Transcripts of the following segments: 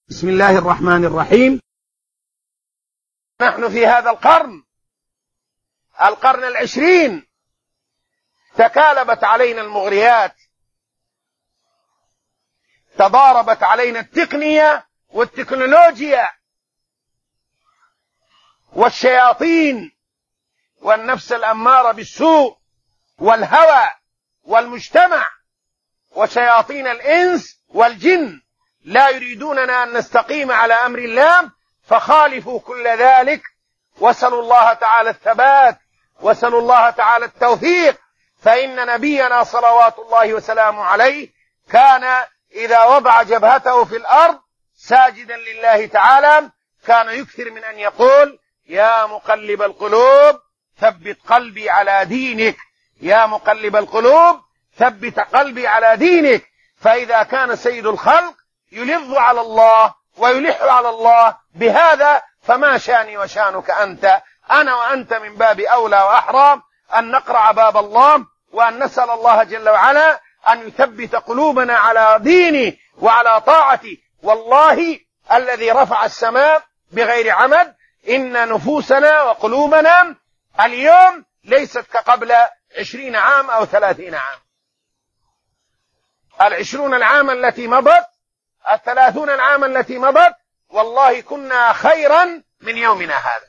بسم الله الرحمن الرحيم. نحن في هذا القرن 20 تكالبت علينا المغريات، تضاربت علينا التقنية والتكنولوجيا والشياطين والنفس الأمارة بالسوء والهوى والمجتمع وشياطين الإنس والجن لا يريدوننا أن نستقيم على أمر الله، فخالفوا كل ذلك. واسألوا الله تعالى الثبات، واسألوا الله تعالى التوفيق، فإن نبينا صلوات الله وسلامه عليه كان إذا وضع جبهته في الأرض ساجدا لله تعالى كان يكثر من أن يقول: يا مقلب القلوب ثبت قلبي على دينك، يا مقلب القلوب ثبت قلبي على دينك. فإذا كان سيد الخلق يلظ على الله ويلح على الله بهذا، فما شاني وشانك أنت؟ أنا وأنت من باب أولى وأحرى أن نقرع باب الله وأن نسأل الله جل وعلا أن يثبت قلوبنا على دينه وعلى طاعته. والله الذي رفع السماء بغير عمد إن نفوسنا وقلوبنا اليوم ليست كقبل 20 عام أو 30 عام. 20 العام التي مضت، 30 العام التي مضت، والله كنا خيرا من يومنا هذا.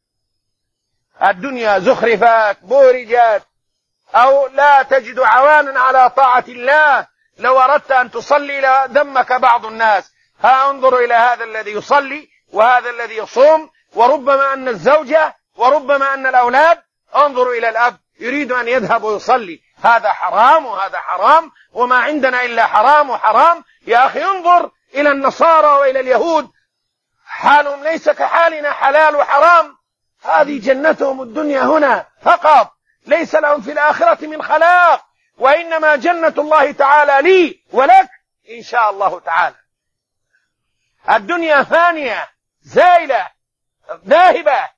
الدنيا زخرفت بورجت، أو لا تجد عوانا على طاعة الله. لو أردت أن تصلي لذمك بعض الناس. ها انظروا إلى هذا الذي يصلي وهذا الذي يصوم، وربما أن الزوجة وربما أن الأولاد. انظروا إلى الأب يريد أن يذهب ويصلي، هذا حرام وهذا حرام، وما عندنا إلا حرام وحرام. يا أخي انظر إلى النصارى وإلى اليهود، حالهم ليس كحالنا، حلال وحرام. هذه جنتهم الدنيا هنا فقط، ليس لهم في الآخرة من خلاق، وإنما جنة الله تعالى لي ولك إن شاء الله تعالى. الدنيا فانية زائلة ذاهبة،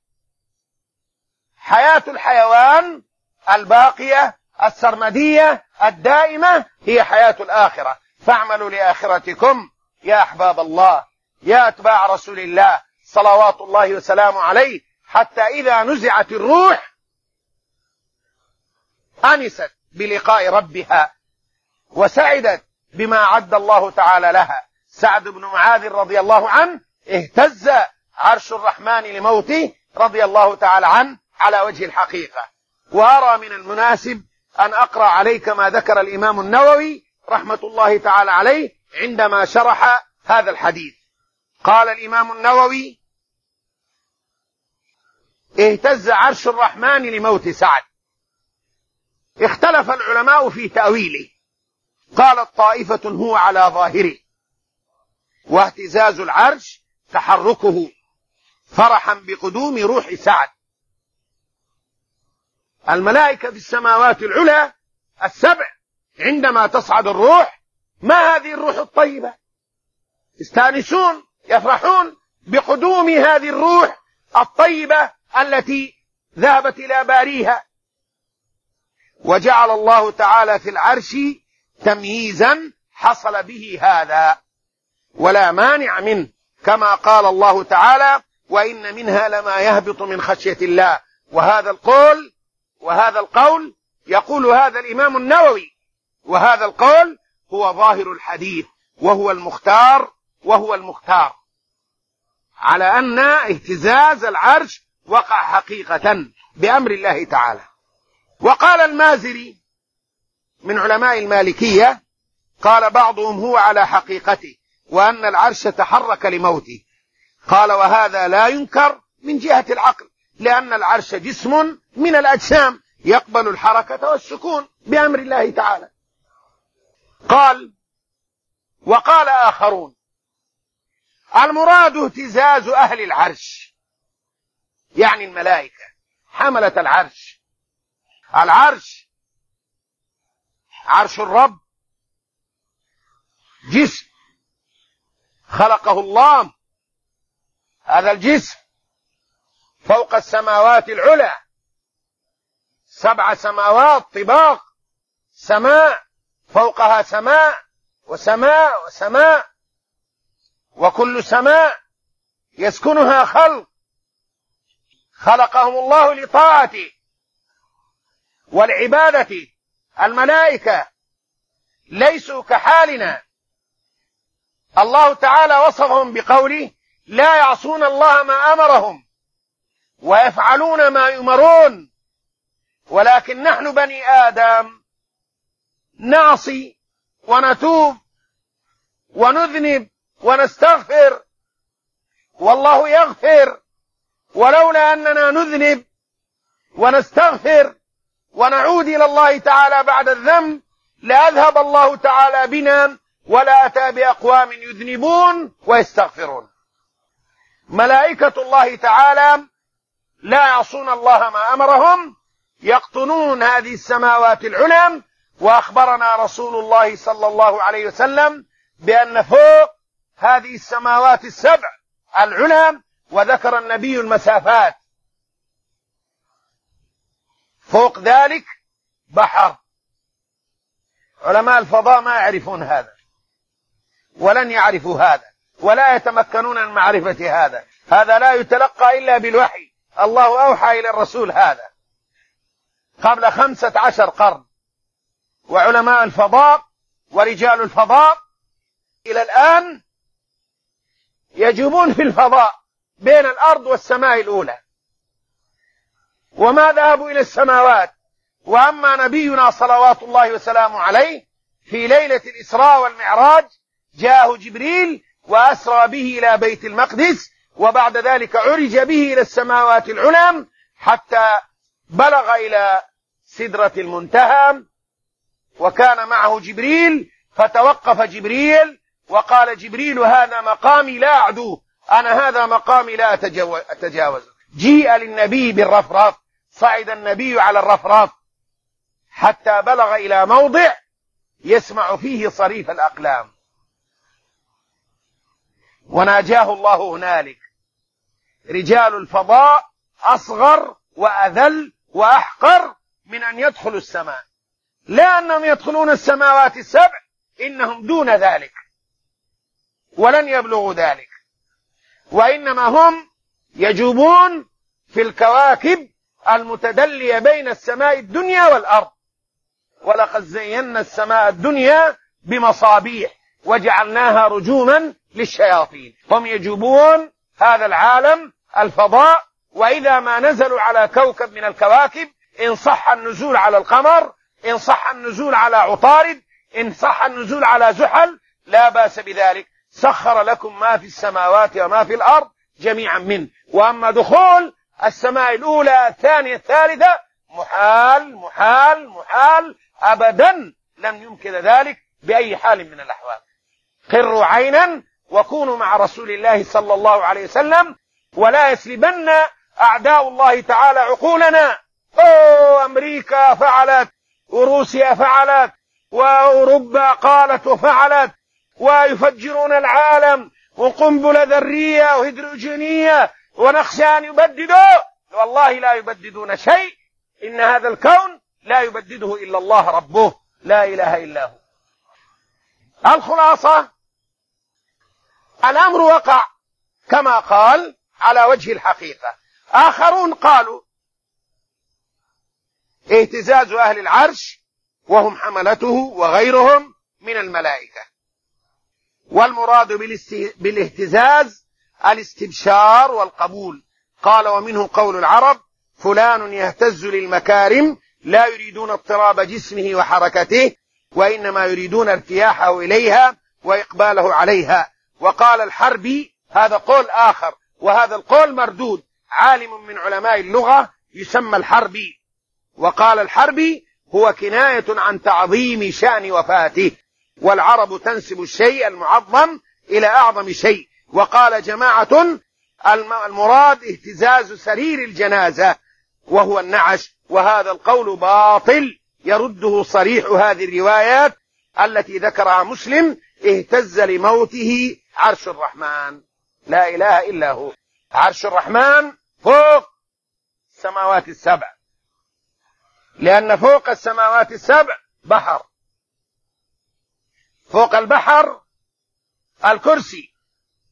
حياة الحيوان الباقية السرمدية الدائمة هي حياة الآخرة. فاعملوا لآخرتكم يا أحباب الله، يا أتباع رسول الله صلوات الله وسلامه عليه، حتى إذا نزعت الروح أنست بلقاء ربها وسعدت بما عد الله تعالى لها. سعد بن معاذ رضي الله عنه اهتز عرش الرحمن لموته رضي الله تعالى عنه على وجه الحقيقة. وأرى من المناسب أن أقرأ عليك ما ذكر الإمام النووي رحمة الله تعالى عليه عندما شرح هذا الحديث. قال الإمام النووي: اهتز عرش الرحمن لموت سعد. اختلف العلماء في تأويله. قالت طائفة هو على ظاهره، واهتزاز العرش تحركه فرحا بقدوم روح سعد. الملائكة في السماوات العلى السبع عندما تصعد الروح، ما هذه الروح الطيبة؟ يستانسون يفرحون بقدوم هذه الروح الطيبة التي ذهبت إلى باريها. وجعل الله تعالى في العرش تمييزا حصل به هذا ولا مانع منه، كما قال الله تعالى: وإن منها لما يهبط من خشية الله. وهذا القول يقول هذا الإمام النووي، وهذا القول هو ظاهر الحديث وهو المختار على أن اهتزاز العرش وقع حقيقة بأمر الله تعالى. وقال المازري من علماء المالكية، قال بعضهم هو على حقيقته وأن العرش تحرك لموته. قال: وهذا لا ينكر من جهة العقل، لأن العرش جسم من الأجسام يقبل الحركة والسكون بأمر الله تعالى. وقال آخرون: المراد اهتزاز أهل العرش، يعني الملائكة حملة العرش. العرش عرش الرب جسم خلقه الله، هذا الجسم فوق السماوات العلى، 7 سماوات طباق، سماء فوقها سماء وسماء وسماء. وكل سماء يسكنها خلق خلقهم الله لطاعته والعبادة. الملائكة ليسوا كحالنا، الله تعالى وصفهم بقوله: لا يعصون الله ما أمرهم ويفعلون ما يؤمرون. ولكن نحن بني آدم نعصي ونتوب ونذنب ونستغفر، والله يغفر. ولولا أننا نذنب ونستغفر ونعود إلى الله تعالى بعد الذنب لأذهب الله تعالى بنا ولا أتى بأقوام يذنبون ويستغفرون. ملائكة الله تعالى لا يعصون الله ما أمرهم، يقطنون هذه السماوات العلى. وأخبرنا رسول الله صلى الله عليه وسلم بأن فوق هذه السماوات السبع العلى، وذكر النبي المسافات، فوق ذلك بحر. علماء الفضاء ما يعرفون هذا ولن يعرفوا هذا ولا يتمكنون من معرفة هذا. هذا لا يتلقى إلا بالوحي، الله أوحى إلى الرسول هذا قبل 15 قرن. وعلماء الفضاء ورجال الفضاء إلى الآن يجوبون في الفضاء بين الأرض والسماء الأولى، وما ذهبوا إلى السماوات. وأما نبينا صلوات الله وسلامه عليه في ليلة الإسراء والمعراج جاءه جبريل وأسرى به إلى بيت المقدس، وبعد ذلك عرج به إلى السماوات العلى حتى بلغ إلى سدرة المنتهى، وكان معه جبريل. فتوقف جبريل وقال جبريل: هذا مقامي لا أعدوه، أنا هذا مقامي لا أتجاوز. جيء للنبي بالرفرف، صعد النبي على الرفرف حتى بلغ إلى موضع يسمع فيه صريف الأقلام، وناجاه الله هنالك. رجال الفضاء أصغر وأذل وأحقر من أن يدخلوا السماء، لا أنهم يدخلون السماوات السبع، إنهم دون ذلك ولن يبلغوا ذلك، وإنما هم يجوبون في الكواكب المتدلية بين السماء الدنيا والأرض. ولقد زينا السماء الدنيا بمصابيح وجعلناها رجوما للشياطين. هم يجوبون هذا العالم الفضاء، وإذا ما نزلوا على كوكب من الكواكب، إن صح النزول على القمر، إن صح النزول على عطارد، إن صح النزول على زحل، لا بأس بذلك. سخر لكم ما في السماوات وما في الأرض جميعا منه. وأما دخول السماء الأولى الثانية الثالثة محال محال محال، أبدا لم يمكن ذلك بأي حال من الأحوال. قروا عينا وكونوا مع رسول الله صلى الله عليه وسلم، ولا يسلبن أعداء الله تعالى عقولنا. أمريكا فعلت، وروسيا فعلت، وأوروبا قالت وفعلت، ويفجرون العالم، وقنبلة ذرية وهيدروجينية، ونخشى أن يبددوا. والله لا يبددون شيء، إن هذا الكون لا يبدده إلا الله ربه، لا إله إلا هو. الخلاصة: الأمر وقع كما قال على وجه الحقيقة. آخرون قالوا اهتزاز أهل العرش وهم حملته وغيرهم من الملائكة، والمراد بالاهتزاز الاستبشار والقبول. قال: ومنه قول العرب: فلان يهتز للمكارم، لا يريدون اضطراب جسمه وحركته، وإنما يريدون ارتياحه إليها وإقباله عليها. وقال الحربي، هذا قول آخر وهذا القول مردود، عالم من علماء اللغة يسمى الحربي، وقال الحربي: هو كناية عن تعظيم شأن وفاته، والعرب تنسب الشيء المعظم إلى أعظم شيء. وقال جماعة: المراد اهتزاز سرير الجنازة وهو النعش، وهذا القول باطل يرده صريح هذه الروايات التي ذكرها مسلم: اهتز لموته عرش الرحمن. لا إله إلا هو. عرش الرحمن فوق السماوات السبع، لأن فوق السماوات السبع بحر، فوق البحر الكرسي،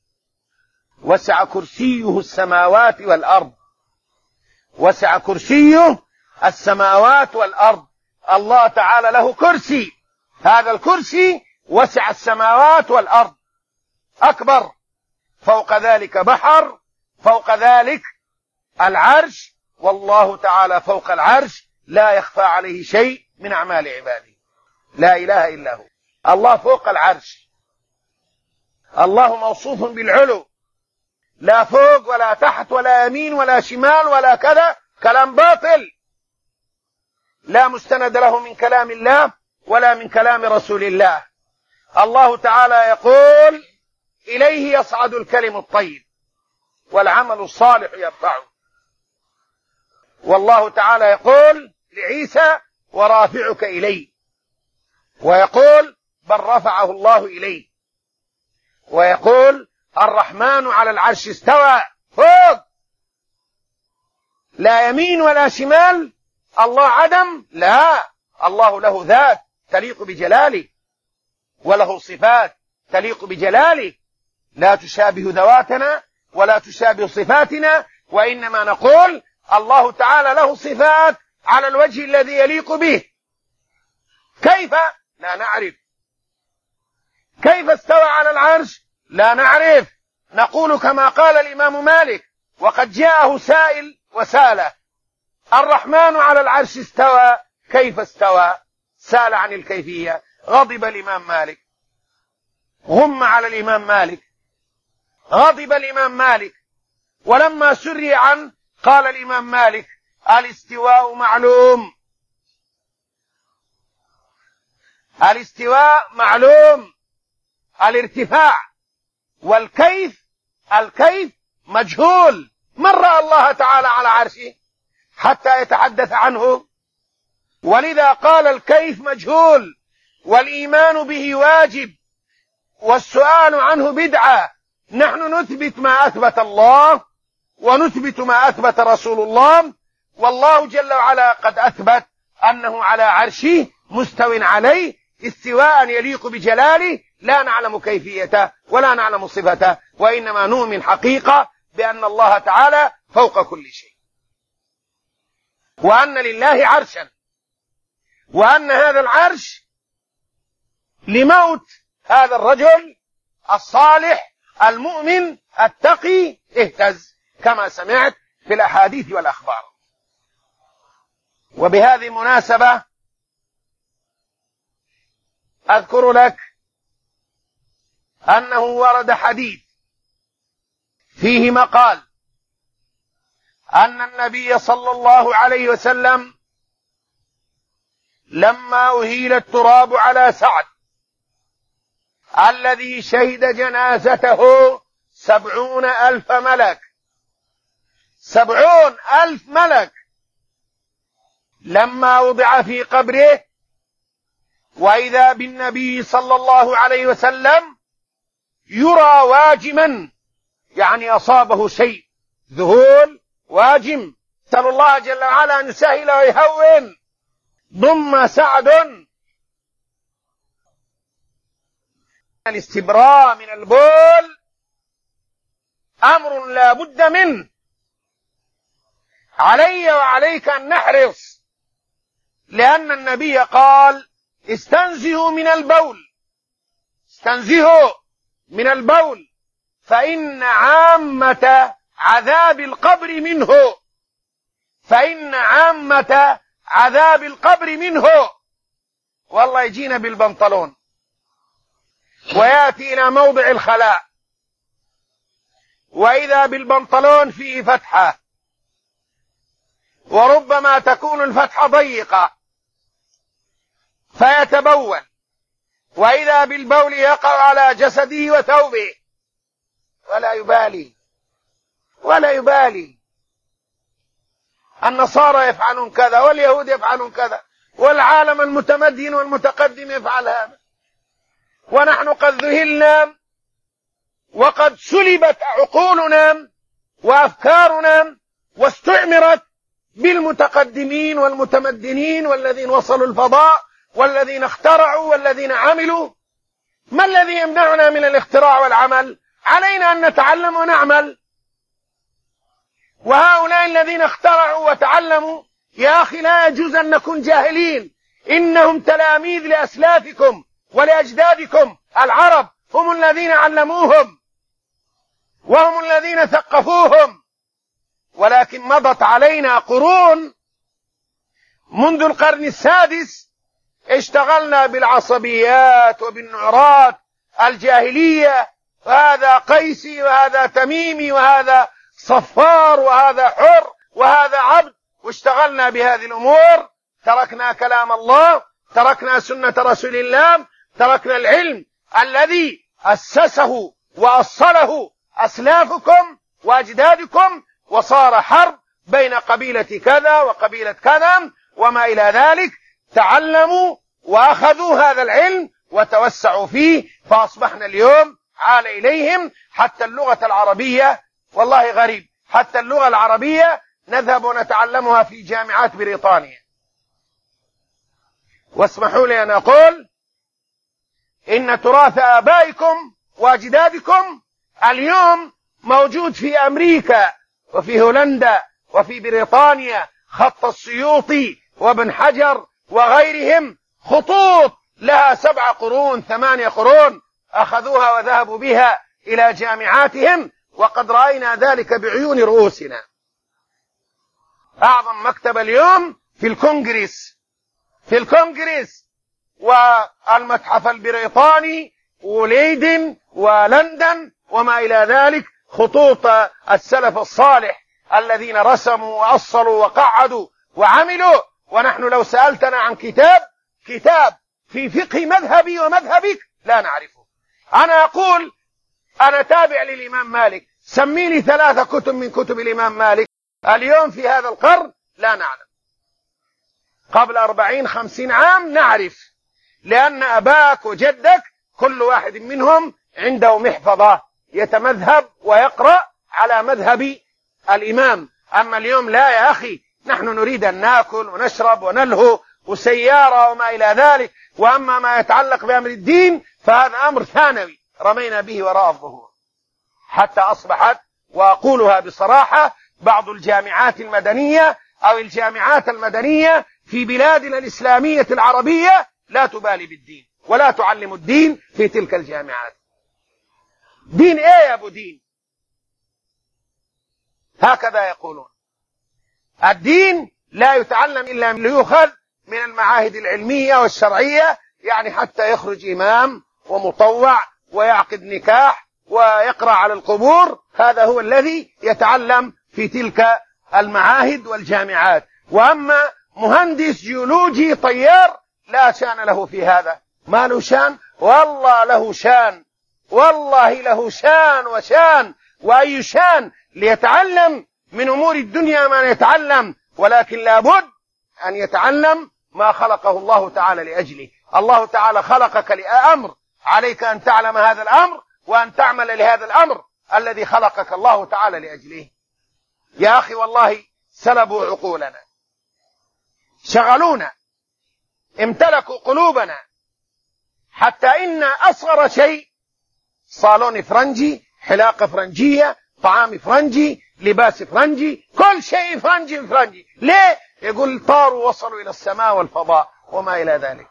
وسع كرسيه السماوات والأرض، وسع كرسيه السماوات والأرض. الله تعالى له كرسي، هذا الكرسي وسع السماوات والأرض، أكبر، فوق ذلك بحر، فوق ذلك العرش، والله تعالى فوق العرش لا يخفى عليه شيء من أعمال عباده، لا إله إلا هو. الله فوق العرش، الله موصوف بالعلو، لا فوق ولا تحت ولا يمين ولا شمال ولا كذا، كلام باطل لا مستند له من كلام الله ولا من كلام رسول الله. الله تعالى يقول: إليه يصعد الكلم الطيب والعمل الصالح يرفعه. والله تعالى يقول لعيسى: ورافعك إليه، ويقول: بل رفعه الله إليه، ويقول: الرحمن على العرش استوى، فوق، لا يمين ولا شمال. الله عدم؟ لا، الله له ذات تليق بجلاله، وله صفات تليق بجلاله، لا تشابه ذواتنا ولا تشابه صفاتنا، وإنما نقول الله تعالى له صفات على الوجه الذي يليق به. كيف؟ لا نعرف. كيف استوى على العرش؟ لا نعرف. نقول كما قال الإمام مالك، وقد جاءه سائل وساله: الرحمن على العرش استوى، كيف استوى؟ سال عن الكيفية. غضب الإمام مالك، غم على الإمام مالك، غضب الإمام مالك. ولما سري عنه قال الإمام مالك: الاستواء معلوم، الاستواء معلوم، الارتفاع، والكيف، الكيف مجهول. من رأى الله تعالى على عرشه حتى يتحدث عنه؟ ولذا قال الكيف مجهول، والإيمان به واجب، والسؤال عنه بدعة. نحن نثبت ما أثبت الله، ونثبت ما أثبت رسول الله، والله جل وعلا قد أثبت أنه على عرشه مستو عليه استواء يليق بجلاله، لا نعلم كيفيته ولا نعلم صفته، وإنما نؤمن حقيقة بأن الله تعالى فوق كل شيء، وأن لله عرشا، وأن هذا العرش لموت هذا الرجل الصالح المؤمن التقي اهتز، كما سمعت في الأحاديث والأخبار. وبهذه المناسبة أذكر لك أنه ورد حديث فيه مقال أن النبي صلى الله عليه وسلم لما أهيل التراب على سعد الذي شهد جنازته 70,000 ملك، 70,000 ملك، لما وضع في قبره وإذا بالنبي صلى الله عليه وسلم يرى واجما، يعني أصابه شيء، ذهول واجم، نسأل الله جل وعلا أن يسهل ويهون. ضم سعد الاستبراء من البول أمر لا بد منه، علي وعليك أن نحرص، لأن النبي قال: استنزهوا من البول، استنزهوا من البول، فإن عامة عذاب القبر منه، فإن عامة عذاب القبر منه. والله يجينا بالبنطلون ويأتي إلى موضع الخلاء وإذا بالبنطلون فيه فتحة، وربما تكون الفتحة ضيقة فيتبول، وإذا بالبول يقع على جسده وثوبه ولا يبالي، ولا يبالي. النصارى يفعلون كذا، واليهود يفعلون كذا، والعالم المتمدن والمتقدم يفعل هذا، ونحن قد ذهلنا وقد سلبت عقولنا وأفكارنا واستعمرت بالمتقدمين والمتمدنين والذين وصلوا الفضاء والذين اخترعوا والذين عملوا. ما الذي يمنعنا من الاختراع والعمل؟ علينا أن نتعلم ونعمل. وهؤلاء الذين اخترعوا وتعلموا يا أخي لا يجوز أن نكون جاهلين، إنهم تلاميذ لأسلافكم ولأجدادكم العرب، هم الذين علموهم وهم الذين ثقفوهم، ولكن مضت علينا قرون منذ القرن السادس اشتغلنا بالعصبيات وبالنعرات الجاهلية، وهذا قيسي وهذا تميمي وهذا صفار وهذا حر وهذا عبد، واشتغلنا بهذه الأمور، تركنا كلام الله، تركنا سنة رسول الله، تركنا العلم الذي أسسه وأصله أسلافكم وأجدادكم، وصار حرب بين قبيلة كذا وقبيلة كذا وما إلى ذلك. تعلموا وأخذوا هذا العلم وتوسعوا فيه، فأصبحنا اليوم عال إليهم حتى اللغة العربية، والله غريب، حتى اللغة العربية نذهب ونتعلمها في جامعات بريطانيا. واسمحوا لي أن أقول إن تراث آبائكم وأجدادكم اليوم موجود في أمريكا وفي هولندا وفي بريطانيا، خط السيوطي وابن حجر وغيرهم، خطوط لها 7 قرون 8 قرون أخذوها وذهبوا بها إلى جامعاتهم، وقد رأينا ذلك بعيون رؤوسنا. أعظم مكتب اليوم في الكونغرس والمتحف البريطاني وليدن ولندن وما إلى ذلك، خطوط السلف الصالح الذين رسموا وأصلوا وقعدوا وعملوا. ونحن لو سألتنا عن كتاب في فقه مذهبي ومذهبك لا نعرفه. أنا أقول أنا تابع للإمام مالك، سميني 3 كتب من كتب الإمام مالك اليوم في هذا القرن لا نعلم. قبل 40-50 عام نعرف، لأن أباك وجدك كل واحد منهم عنده محفظة يتمذهب ويقرأ على مذهب الإمام. أما اليوم لا يا أخي، نحن نريد أن نأكل ونشرب ونلهو وسيارة وما إلى ذلك، وأما ما يتعلق بأمر الدين فهذا أمر ثانوي رمينا به وراء الظهور، حتى أصبحت، وأقولها بصراحة، بعض الجامعات المدنية أو الجامعات المدنية في بلادنا الإسلامية العربية لا تبالي بالدين ولا تعلم الدين في تلك الجامعات. دين إيه يا أبو دين؟ هكذا يقولون. الدين لا يتعلم إلا ليؤخذ من المعاهد العلمية والشرعية، يعني حتى يخرج إمام ومطوع ويعقد نكاح ويقرأ على القبور، هذا هو الذي يتعلم في تلك المعاهد والجامعات. وأما مهندس جيولوجي طيار لا شان له في هذا. ما له شان؟ والله له شان، والله له شان وشان، وأي شان ليتعلم من أمور الدنيا ما يتعلم، ولكن لابد أن يتعلم ما خلقه الله تعالى لأجله. الله تعالى خلقك لأمر، عليك أن تعلم هذا الأمر وأن تعمل لهذا الأمر الذي خلقك الله تعالى لأجله. يا أخي والله سلبوا عقولنا، شغلونا، امتلكوا قلوبنا، حتى إن أصغر شيء صالون فرنجي، حلاقة فرنجية، طعام فرنجي، لباس فرنجي، كل شيء فرنجي. ليه؟ يقول طاروا وصلوا إلى السماء والفضاء وما إلى ذلك.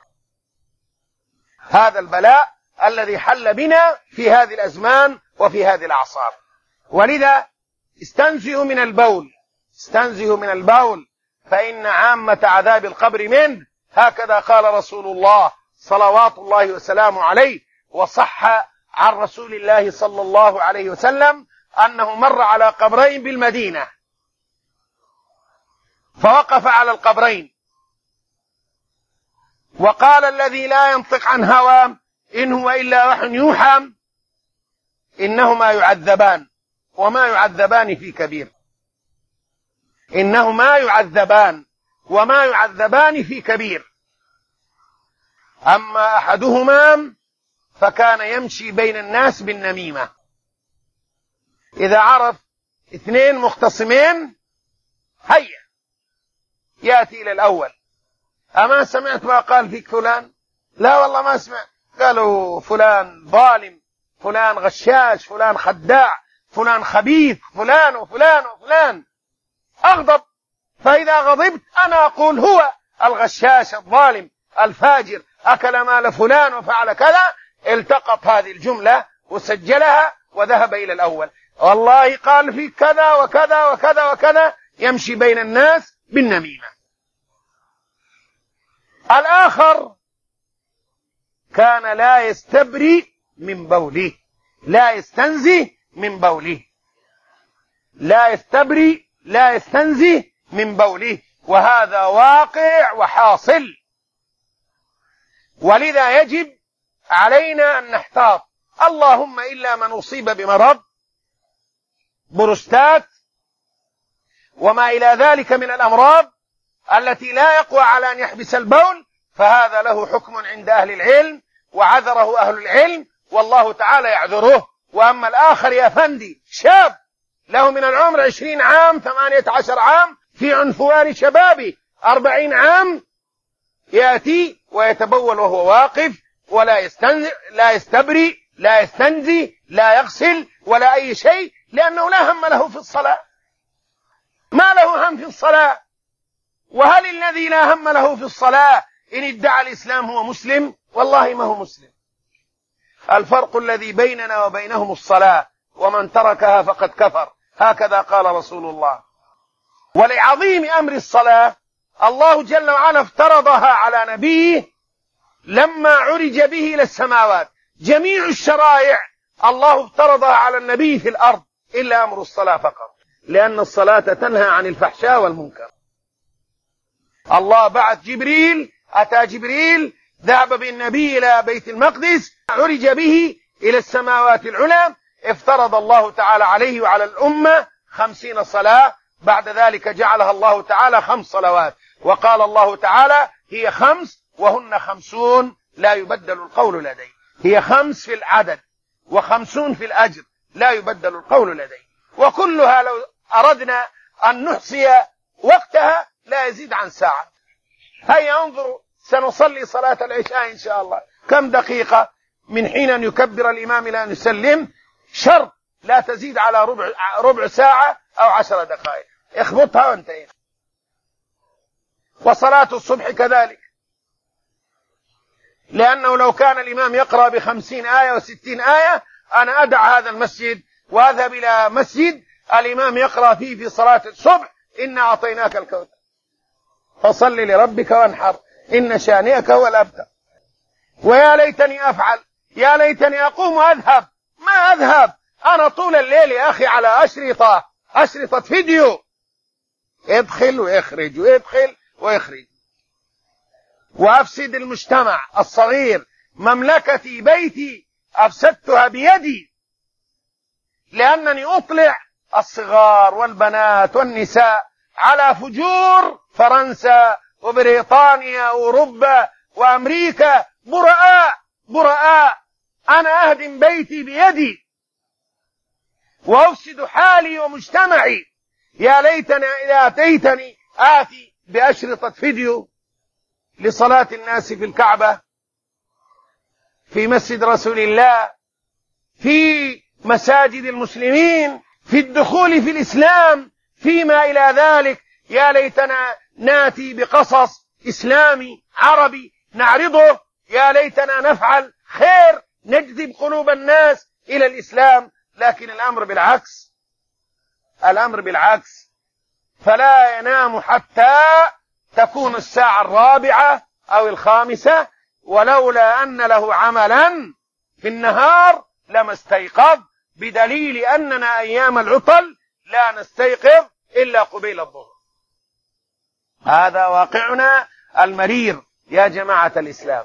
هذا البلاء الذي حل بنا في هذه الأزمان وفي هذه الأعصار. ولذا استنزهوا من البول فإن عامة عذاب القبر منه، هكذا قال رسول الله صلوات الله وسلامه عليه. وصح عن رسول الله صلى الله عليه وسلم أنه مر على قبرين بالمدينة، فوقف على القبرين وقال: الذي لا ينطق عن هوى إن هو إلا وحي يوحى إنهما يعذبان وما يعذبان في كبير. إنهما يعذبان وما يعذبان في كبير. أما أحدهما فكان يمشي بين الناس بالنميمة. إذا عرف 2 مختصمين هيا يأتي إلى الأول: أما سمعت ما قال فيك فلان؟ لا والله ما سمعت. قالوا فلان ظالم، فلان غشاش، فلان خداع، فلان خبيث، فلان وفلان وفلان. أغضب، فإذا غضبت أنا أقول هو الغشاش الظالم الفاجر أكل مال فلان وفعل كذا. التقط هذه الجملة وسجلها وذهب إلى الأول، والله قال في كذا وكذا وكذا وكذا، يمشي بين الناس بالنميمة. الآخر كان لا يستبري من بوله، لا يستنزه من بوله، لا يستبري لا يستنزه من بوله، وهذا واقع وحاصل. ولذا يجب علينا أن نحتاط، اللهم إلا من أصيب بمرض بروستات وما إلى ذلك من الأمراض التي لا يقوى على أن يحبس البول، فهذا له حكم عند أهل العلم وعذره أهل العلم والله تعالى يعذره. وأما الآخر يا فندي شاب له من العمر 20 عام 18 عام في عنفوان شبابه 40 عام، يأتي ويتبول وهو واقف، ولا يستبري لا يستنزي لا يغسل ولا أي شيء، لأنه لا هم له في الصلاة. ما له هم في الصلاة؟ وهل الذي لا هم له في الصلاة إن ادعى الإسلام هو مسلم؟ والله ما هو مسلم. الفرق الذي بيننا وبينهم الصلاة، ومن تركها فقد كفر، هكذا قال رسول الله. ولعظيم أمر الصلاة الله جل وعلا افترضها على نبيه لما عرج به إلى السماوات. جميع الشرائع الله افترضها على النبي في الأرض إلا أمر الصلاة فقط، لأن الصلاة تنهى عن الفحشاء والمنكر. الله بعث جبريل، أتى جبريل ذهب بالنبي إلى بيت المقدس، عرج به إلى السماوات العلى، افترض الله تعالى عليه وعلى الأمة 50 صلاة، بعد ذلك جعلها الله تعالى 5 صلوات، وقال الله تعالى هي 5 وهن 50 لا يبدل القول لدي. هي 5 في العدد و50 في الأجر، لا يبدل القول لدي. وكلها لو أردنا أن نحصي وقتها لا يزيد عن ساعة. هيا انظروا، سنصلي صلاة العشاء إن شاء الله كم دقيقة من حين أن يكبر الإمام إلى أن يسلم، شرط لا تزيد على ربع ساعة أو 10 دقائق، اخبطها وانتهينا. وصلاة الصبح كذلك، لأنه لو كان الإمام يقرأ ب50 آية و60 آية أنا أدع هذا المسجد وأذهب إلى مسجد الإمام يقرأ فيه في صلاة الصبح إنا أعطيناك الكوثر فصل لربك وانحر إن شانئك هو الأبتر. ويا ليتني أفعل، يا ليتني أقوم وأذهب، ما أذهب أنا طول الليل يا أخي على أشرطة فيديو، ادخل ويخرج ويدخل ويخرج، وأفسد المجتمع الصغير. مملكتي بيتي أفسدتها بيدي، لأنني أطلع الصغار والبنات والنساء على فجور فرنسا وبريطانيا وأوروبا وأمريكا، براء. أنا أهدم بيتي بيدي وأفسد حالي ومجتمعي. يا ليتني إذا أتيتني آتي بأشرطة فيديو لصلاة الناس في الكعبة، في مسجد رسول الله، في مساجد المسلمين، في الدخول في الإسلام، فيما إلى ذلك. يا ليتنا ناتي بقصص إسلامي عربي نعرضه، يا ليتنا نفعل خير نجذب قلوب الناس إلى الإسلام. لكن الأمر بالعكس، فلا ينام حتى تكون الساعة 4 أو 5، ولولا أن له عملا في النهار لما استيقظ، بدليل أننا أيام العطل لا نستيقظ إلا قبيل الظهر. هذا واقعنا المرير يا جماعة الإسلام.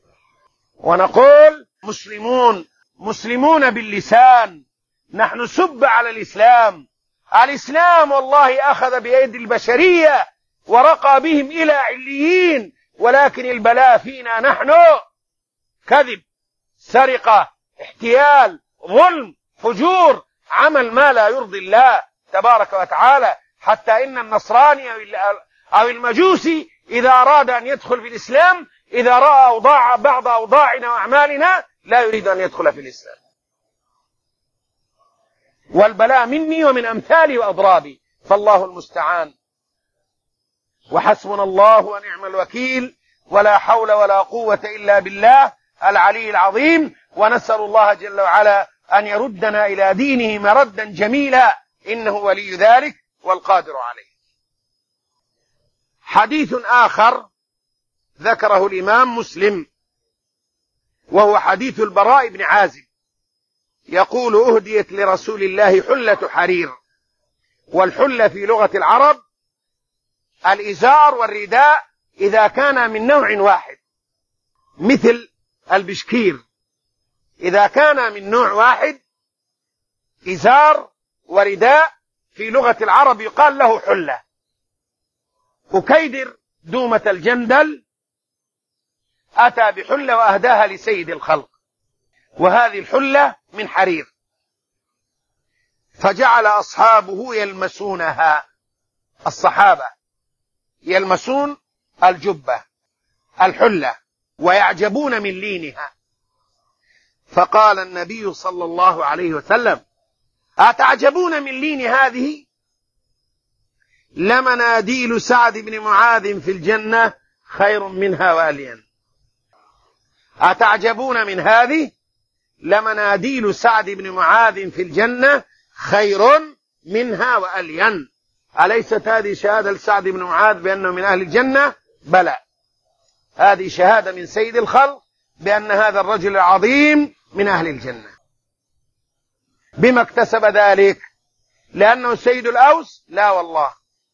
ونقول مسلمون باللسان، نحن نسب على الإسلام والله أخذ بأيدي البشرية ورقى بهم إلى عليين، ولكن البلاء فينا نحن، كذب، سرقة، احتيال، ظلم، فجور، عمل ما لا يرضي الله تبارك وتعالى. حتى إن النصراني أو المجوسي إذا أراد أن يدخل في الإسلام، إذا رأى بعض أوضاعنا وأعمالنا لا يريد أن يدخل في الإسلام. والبلاء مني ومن أمثالي وأضرابي، فالله المستعان. وحسبنا الله ونعم الوكيل، ولا حول ولا قوة إلا بالله العلي العظيم. ونسأل الله جل وعلا أن يردنا إلى دينه مردا جميلا، إنه ولي ذلك والقادر عليه. حديث آخر ذكره الإمام مسلم، وهو حديث البراء بن عازب، يقول: أهديت لرسول الله حلة حرير. والحلة في لغة العرب الإزار والرداء إذا كان من نوع واحد، مثل البشكير إذا كان من نوع واحد، إزار ورداء في لغة العرب يقال له حلة. أكيدر دومة الجندل أتى بحلة وأهداها لسيد الخلق، وهذه الحلة من حرير، فجعل أصحابه يلمسونها، الصحابة يلمسون الجبة الحلة ويعجبون من لينها. فقال النبي صلى الله عليه وسلم: أتعجبون من لين هذه؟ لمناديل سعد بن معاذ في الجنة خير منها وألين. أتعجبون من هذه؟ لمناديل سعد بن معاذ في الجنة خير منها وألين. أليست هذه شهادة لسعد بن معاذ بأنه من أهل الجنة؟ بلى، هذه شهادة من سيد الخلق بأن هذا الرجل العظيم من أهل الجنة. بما اكتسب ذلك؟ لأنه سيد الأوس؟ لا والله،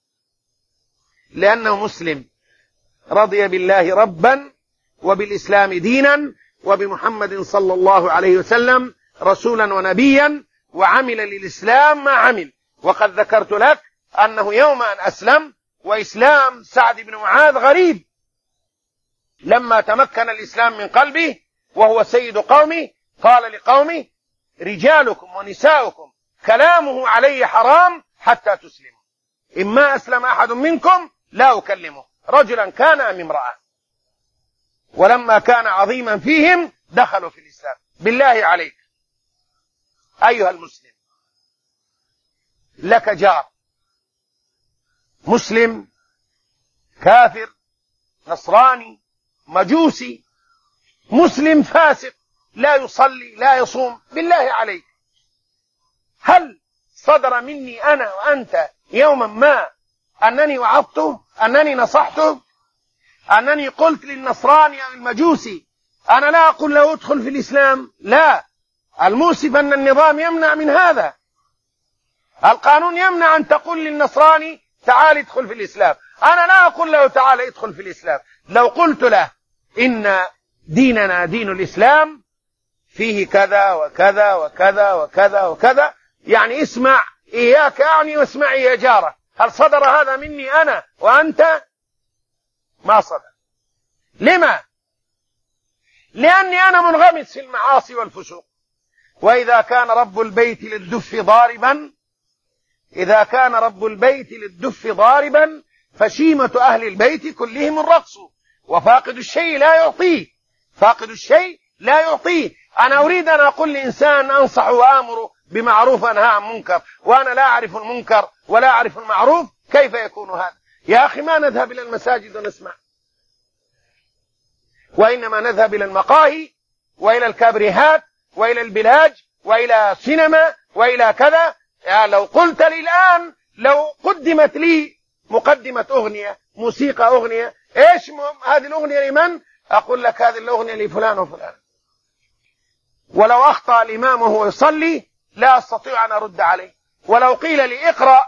لأنه مسلم، رضي بالله ربا وبالإسلام دينا وبمحمد صلى الله عليه وسلم رسولا ونبيا، وعمل للإسلام ما عمل. وقد ذكرت لك أنه يوم أن أسلم، وإسلام سعد بن معاذ غريب، لما تمكن الإسلام من قلبه وهو سيد قومه قال لقومه: رجالكم ونساؤكم كلامه علي حرام حتى تسلموا، إما أسلم أحد منكم لا أكلمه، رجلا كان أم امرأة. ولما كان عظيما فيهم دخلوا في الإسلام. بالله عليك أيها المسلم، لك جار مسلم كافر نصراني مجوسي، مسلم فاسق لا يصلي لا يصوم، بالله عليك هل صدر مني أنا وأنت يوما ما أنني وعظته، أنني نصحته، أنني قلت للنصراني أو المجوسي أنا لا أقول له ادخل في الإسلام؟ لا، المؤسف أن النظام يمنع من هذا، القانون يمنع أن تقول للنصراني تعال ادخل في الإسلام. أنا لا أقول له تعال ادخل في الإسلام، لو قلت له إن ديننا دين الإسلام فيه كذا وكذا وكذا وكذا وكذا، يعني اسمع إياك أعني واسمعي يا جارة، هل صدر هذا مني أنا وأنت؟ ما صدر. لما؟ لأني أنا منغمس في المعاصي والفسوق. وإذا كان رب البيت للدف ضاربا، إذا كان رب البيت للدف ضاربا فشيمة أهل البيت كلهم الرقص، وفاقد الشيء لا يعطيه، فاقد الشيء لا يعطيه. أنا أريد أن أقول لإنسان أنصح وآمر بمعروف أنهى عن منكر، وأنا لا أعرف المنكر ولا أعرف المعروف، كيف يكون هذا؟ يا أخي ما نذهب إلى المساجد ونسمع، وإنما نذهب إلى المقاهي وإلى الكابريهات وإلى البلاج وإلى السينما وإلى كذا. يعني لو قلت لي الآن، لو قدمت لي مقدمة أغنية، موسيقى أغنية، إيش هذه الأغنية لمن؟ أقول لك هذه الأغنية لفلان وفلان. ولو أخطأ الإمام وهو يصلي لا أستطيع أن أرد عليه. ولو قيل لي اقرأ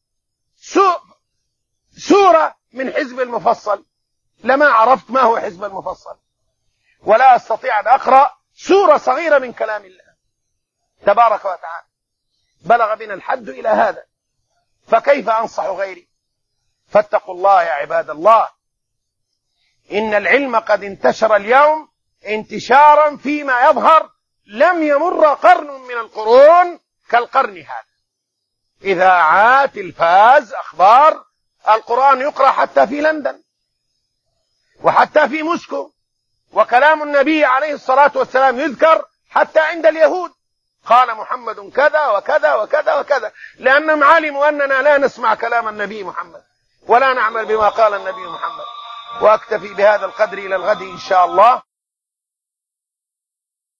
سورة من حزب المفصل لما عرفت ما هو حزب المفصل، ولا أستطيع أن أقرأ سورة صغيرة من كلام الله تبارك وتعالى. بلغ بنا الحد إلى هذا، فكيف أنصح غيري؟ فاتقوا الله يا عباد الله. إن العلم قد انتشر اليوم انتشارا فيما يظهر لم يمر قرن من القرون كالقرن هذا. إذاعات، تلفاز، أخبار، القرآن يقرأ حتى في لندن وحتى في موسكو، وكلام النبي عليه الصلاة والسلام يذكر حتى عند اليهود، قال محمد كذا وكذا وكذا وكذا، لأنهم علموا أننا لا نسمع كلام النبي محمد ولا نعمل بما قال النبي محمد. وأكتفي بهذا القدر إلى الغد إن شاء الله.